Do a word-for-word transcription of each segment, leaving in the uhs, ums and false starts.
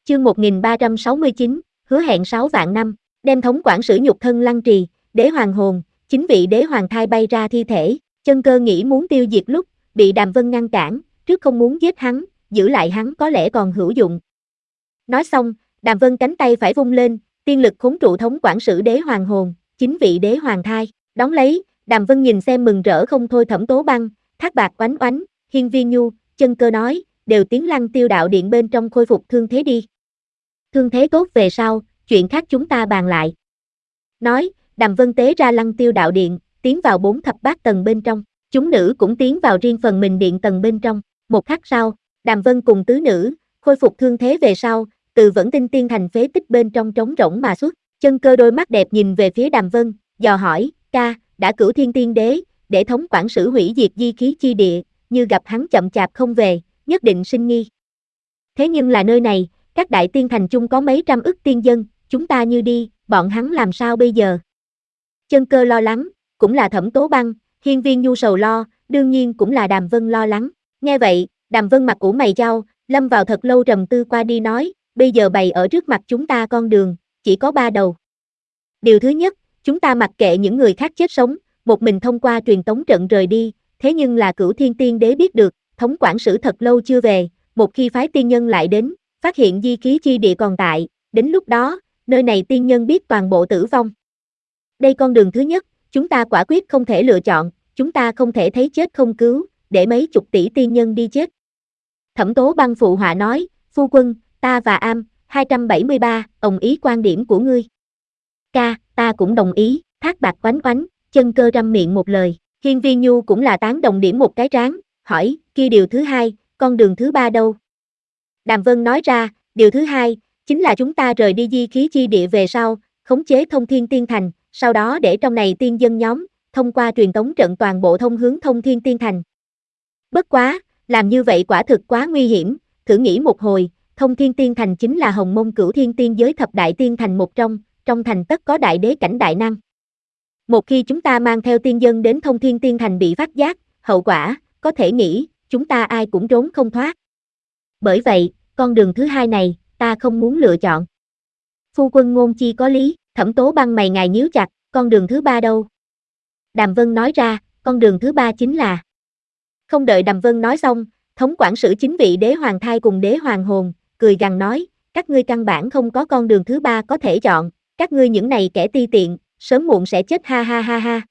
Chương một nghìn ba trăm sáu mươi chín, hứa hẹn sáu vạn năm, đem thống quản sử nhục thân lăng trì, đế hoàng hồn, chính vị đế hoàng thai bay ra thi thể, Chân Cơ nghĩ muốn tiêu diệt lúc, bị Đàm Vân ngăn cản, trước không muốn giết hắn, giữ lại hắn có lẽ còn hữu dụng. Nói xong, Đàm Vân cánh tay phải vung lên, tiên lực khống trụ thống quản sử đế hoàng hồn, chính vị đế hoàng thai, đón lấy, Đàm Vân nhìn xem mừng rỡ không thôi Thẩm Tố Băng, Thác Bạt Oánh Oánh, Hiên Viên Nhu, Chân Cơ nói, đều tiến Lăng Tiêu đạo điện bên trong khôi phục thương thế đi. Thương thế tốt về sau, chuyện khác chúng ta bàn lại. Nói, Đàm Vân tế ra Lăng Tiêu đạo điện, tiến vào bốn thập bát tầng bên trong, chúng nữ cũng tiến vào riêng phần mình điện tầng bên trong. Một khắc sau, Đàm Vân cùng tứ nữ, khôi phục thương thế về sau, từ Vẫn Tinh Tiên thành phế tích bên trong trống rỗng mà xuất. Chân Cơ đôi mắt đẹp nhìn về phía Đàm Vân, dò hỏi, ca, đã Cửu Thiên Tiên Đế, để thống quản sử hủy diệt di khí chi địa, như gặp hắn chậm chạp không về, nhất định sinh nghi. Thế nhưng là nơi này, các đại tiên thành chung có mấy trăm ức tiên dân, chúng ta như đi, bọn hắn làm sao bây giờ? Chân Cơ lo lắng, cũng là Thẩm Tố Băng, Hiên Viên Nhu sầu lo, đương nhiên cũng là Đàm Vân lo lắng. Nghe vậy, Đàm Vân mặt ủ mày chau, lâm vào thật lâu trầm tư qua đi nói, bây giờ bày ở trước mặt chúng ta con đường, chỉ có ba đầu. Điều thứ nhất, chúng ta mặc kệ những người khác chết sống, một mình thông qua truyền tống trận rời đi, thế nhưng là Cửu Thiên Tiên Đế biết được, thống quản sử thật lâu chưa về, một khi phái tiên nhân lại đến, phát hiện di khí chi địa còn tại, đến lúc đó, nơi này tiên nhân biết toàn bộ tử vong. Đây con đường thứ nhất, chúng ta quả quyết không thể lựa chọn, chúng ta không thể thấy chết không cứu, để mấy chục tỷ tiên nhân đi chết. Thẩm Tố Băng phụ họa nói, phu quân, ta và Am, hai trăm bảy mươi ba, đồng ý quan điểm của ngươi. Ca, ta cũng đồng ý, Thác Bạt Oánh Oánh, Chân Cơ răm miệng một lời, Hiên Viên Nhu cũng là tán đồng điểm một cái trán, hỏi, kia điều thứ hai, con đường thứ ba đâu? Đàm Vân nói ra, điều thứ hai, chính là chúng ta rời đi di khí chi địa về sau, khống chế Thông Thiên Tiên thành, sau đó để trong này tiên dân nhóm, thông qua truyền tống trận toàn bộ thông hướng Thông Thiên Tiên thành. Bất quá, làm như vậy quả thực quá nguy hiểm, thử nghĩ một hồi, Thông Thiên Tiên thành chính là Hồng Mông Cửu Thiên Tiên giới thập đại tiên thành một trong, trong thành tất có đại đế cảnh đại năng. Một khi chúng ta mang theo tiên dân đến Thông Thiên Tiên thành bị phát giác, hậu quả, có thể nghĩ, chúng ta ai cũng trốn không thoát. Bởi vậy, con đường thứ hai này, ta không muốn lựa chọn. Phu quân ngôn chi có lý, Thẩm Tố Băng mày ngài nhíu chặt, con đường thứ ba đâu? Đàm Vân nói ra, con đường thứ ba chính là. Không đợi Đàm Vân nói xong, thống quản sử chính vị đế hoàng thai cùng đế hoàng hồn, cười gằn nói, các ngươi căn bản không có con đường thứ ba có thể chọn, các ngươi những này kẻ ti tiện, sớm muộn sẽ chết ha ha ha ha.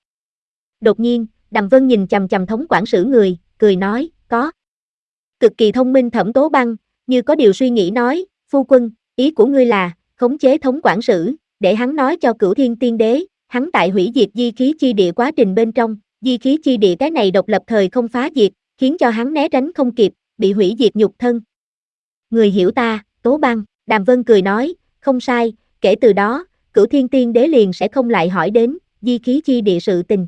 Đột nhiên, Đàm Vân nhìn chằm chằm thống quản sử người, cười nói, có. Cực kỳ thông minh Thẩm Tố Băng, như có điều suy nghĩ nói, phu quân, ý của ngươi là, khống chế thống quản sử, để hắn nói cho Cửu Thiên Tiên Đế, hắn tại hủy diệt di khí chi địa quá trình bên trong, di khí chi địa cái này độc lập thời không phá diệt, khiến cho hắn né tránh không kịp, bị hủy diệt nhục thân. Người hiểu ta, Tố Băng, Đàm Vân cười nói, không sai, kể từ đó, Cửu Thiên Tiên Đế liền sẽ không lại hỏi đến, di khí chi địa sự tình.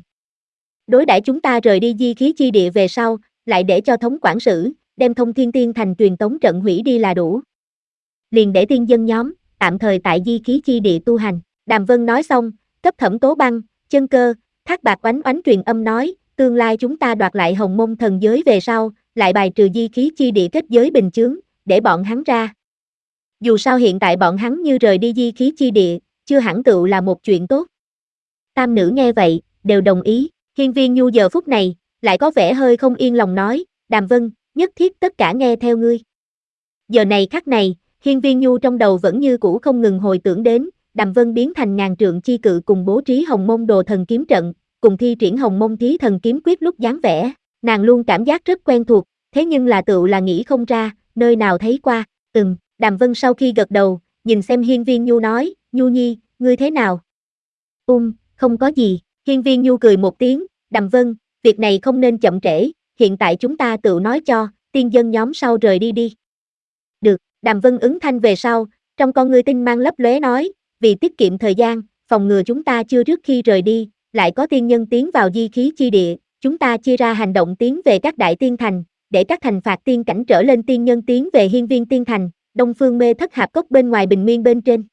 Đối đãi chúng ta rời đi di khí chi địa về sau, lại để cho thống quản sử, đem Thông Thiên Tiên thành truyền tống trận hủy đi là đủ. Liền để tiên dân nhóm, tạm thời tại di khí chi địa tu hành. Đàm Vân nói xong, cấp Thẩm Tố Băng, Chân Cơ, Thác Bạt Oánh Oánh truyền âm nói, tương lai chúng ta đoạt lại Hồng Mông thần giới về sau, lại bài trừ di khí chi địa kết giới bình chướng, để bọn hắn ra. Dù sao hiện tại bọn hắn như rời đi di khí chi địa, chưa hẳn tựu là một chuyện tốt. Tam nữ nghe vậy, đều đồng ý. Hiên Viên Nhu giờ phút này, lại có vẻ hơi không yên lòng nói, Đàm Vân, nhất thiết tất cả nghe theo ngươi. Giờ này khắc này, Hiên Viên Nhu trong đầu vẫn như cũ không ngừng hồi tưởng đến, Đàm Vân biến thành ngàn trượng chi cự cùng bố trí Hồng Mông đồ thần kiếm trận, cùng thi triển Hồng Mông thí thần kiếm quyết lúc dáng vẻ, nàng luôn cảm giác rất quen thuộc, thế nhưng là tựu là nghĩ không ra, nơi nào thấy qua, ừm, Đàm Vân sau khi gật đầu, nhìn xem Hiên Viên Nhu nói, Nhu Nhi, ngươi thế nào? Um, không có gì, Hiên Viên Nhu cười một tiếng, Đàm Vân, việc này không nên chậm trễ, hiện tại chúng ta tự nói cho, tiên dân nhóm sau rời đi đi. Được, Đàm Vân ứng thanh về sau, trong con ngươi tinh mang lấp lóe nói, vì tiết kiệm thời gian, phòng ngừa chúng ta chưa trước khi rời đi, lại có tiên nhân tiến vào di khí chi địa, chúng ta chia ra hành động tiến về các đại tiên thành, để các thành phạt tiên cảnh trở lên tiên nhân tiến về Hiên Viên Tiên thành, Đông Phương Mê Thất Hạp Cốc bên ngoài bình nguyên bên trên.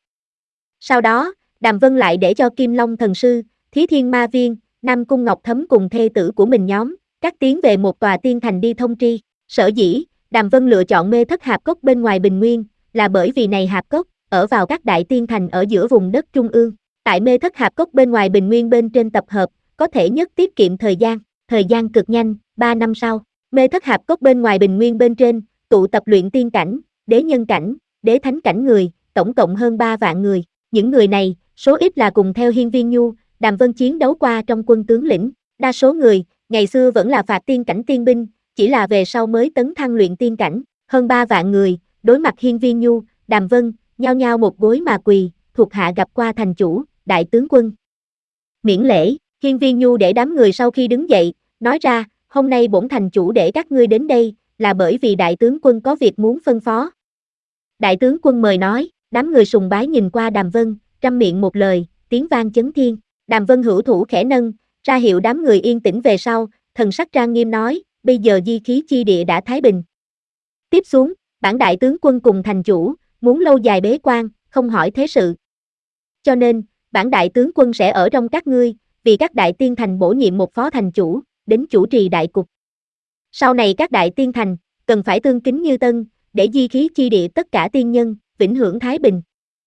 Sau đó, Đàm Vân lại để cho Kim Long thần sư, Thí Thiên Ma Viên, Nam Cung Ngọc Thấm cùng thê tử của mình nhóm, các tiến về một tòa tiên thành đi thông tri. Sở dĩ, Đàm Vân lựa chọn Mê Thất Hạp Cốc bên ngoài bình nguyên, là bởi vì này hạp cốc, ở vào các đại tiên thành ở giữa vùng đất trung ương. Tại mê thất hạp cốc bên ngoài bình nguyên bên trên tập hợp, có thể nhất tiết kiệm thời gian, thời gian cực nhanh, ba năm sau. Mê thất hạp cốc bên ngoài bình nguyên bên trên, tụ tập luyện tiên cảnh, đế nhân cảnh, đế thánh cảnh người, tổng cộng hơn ba vạn người. Những người này, số ít là cùng theo Hiên Viên Nhu, Đàm Vân chiến đấu qua trong quân tướng lĩnh. Đa số người, ngày xưa vẫn là phạt tiên cảnh tiên binh, chỉ là về sau mới tấn thăng luyện tiên cảnh. Hơn ba vạn người, đối mặt Hiên Viên Nhu, Đàm Vân, nhao nhao một gối mà quỳ, thuộc hạ gặp qua thành chủ, đại tướng quân. Miễn lễ, Hiên Viên Nhu để đám người sau khi đứng dậy, nói ra, hôm nay bổn thành chủ để các ngươi đến đây, là bởi vì đại tướng quân có việc muốn phân phó. Đại tướng quân mời nói, đám người sùng bái nhìn qua Đàm Vân, trăm miệng một lời, tiếng vang chấn thiên. Đàm Vân hữu thủ khẽ nâng, ra hiệu đám người yên tĩnh về sau, thần sắc trang nghiêm nói, bây giờ di khí chi địa đã thái bình. Tiếp xuống, bản đại tướng quân cùng thành chủ, muốn lâu dài bế quan, không hỏi thế sự. Cho nên, bản đại tướng quân sẽ ở trong các ngươi, vì các đại tiên thành bổ nhiệm một phó thành chủ, đến chủ trì đại cục. Sau này các đại tiên thành, cần phải tương kính như tân, để di khí chi địa tất cả tiên nhân, vĩnh hưởng thái bình.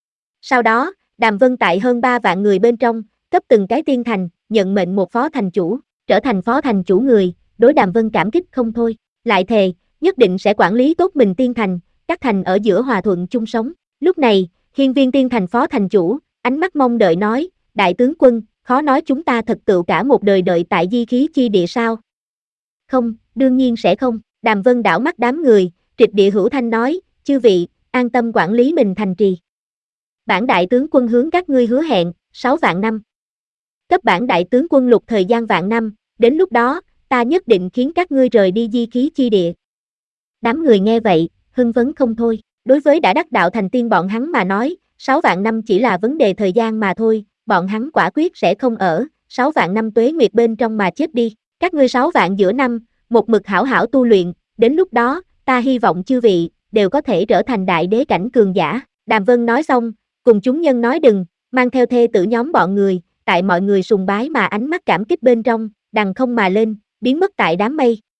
Sau đó, Đàm Vân tại hơn ba vạn người bên trong, cấp từng cái tiên thành, nhận mệnh một phó thành chủ, trở thành phó thành chủ người, đối Đàm Vân cảm kích không thôi, lại thề, nhất định sẽ quản lý tốt mình tiên thành, các thành ở giữa hòa thuận chung sống. Lúc này, Hiên Viên tiên thành phó thành chủ, ánh mắt mong đợi nói, đại tướng quân, khó nói chúng ta thật tựu cả một đời đợi tại di khí chi địa sao? Không, đương nhiên sẽ không. Đàm Vân đảo mắt đám người, trịch địa hữu thanh nói, chư vị, an tâm quản lý mình thành trì. Bản đại tướng quân hướng các ngươi hứa hẹn, sáu vạn năm. Cấp bản đại tướng quân lục thời gian vạn năm, đến lúc đó, ta nhất định khiến các ngươi rời đi di khí chi địa. Đám người nghe vậy, hưng phấn không thôi. Đối với đã đắc đạo thành tiên bọn hắn mà nói, sáu vạn năm chỉ là vấn đề thời gian mà thôi, bọn hắn quả quyết sẽ không ở, sáu vạn năm tuế nguyệt bên trong mà chết đi. Các ngươi sáu vạn giữa năm, một mực hảo hảo tu luyện, đến lúc đó, ta hy vọng chư vị, đều có thể trở thành đại đế cảnh cường giả. Đàm Vân nói xong, cùng chúng nhân nói đừng, mang theo thê tử nhóm bọn người, tại mọi người sùng bái mà ánh mắt cảm kích bên trong, đằng không mà lên, biến mất tại đám mây.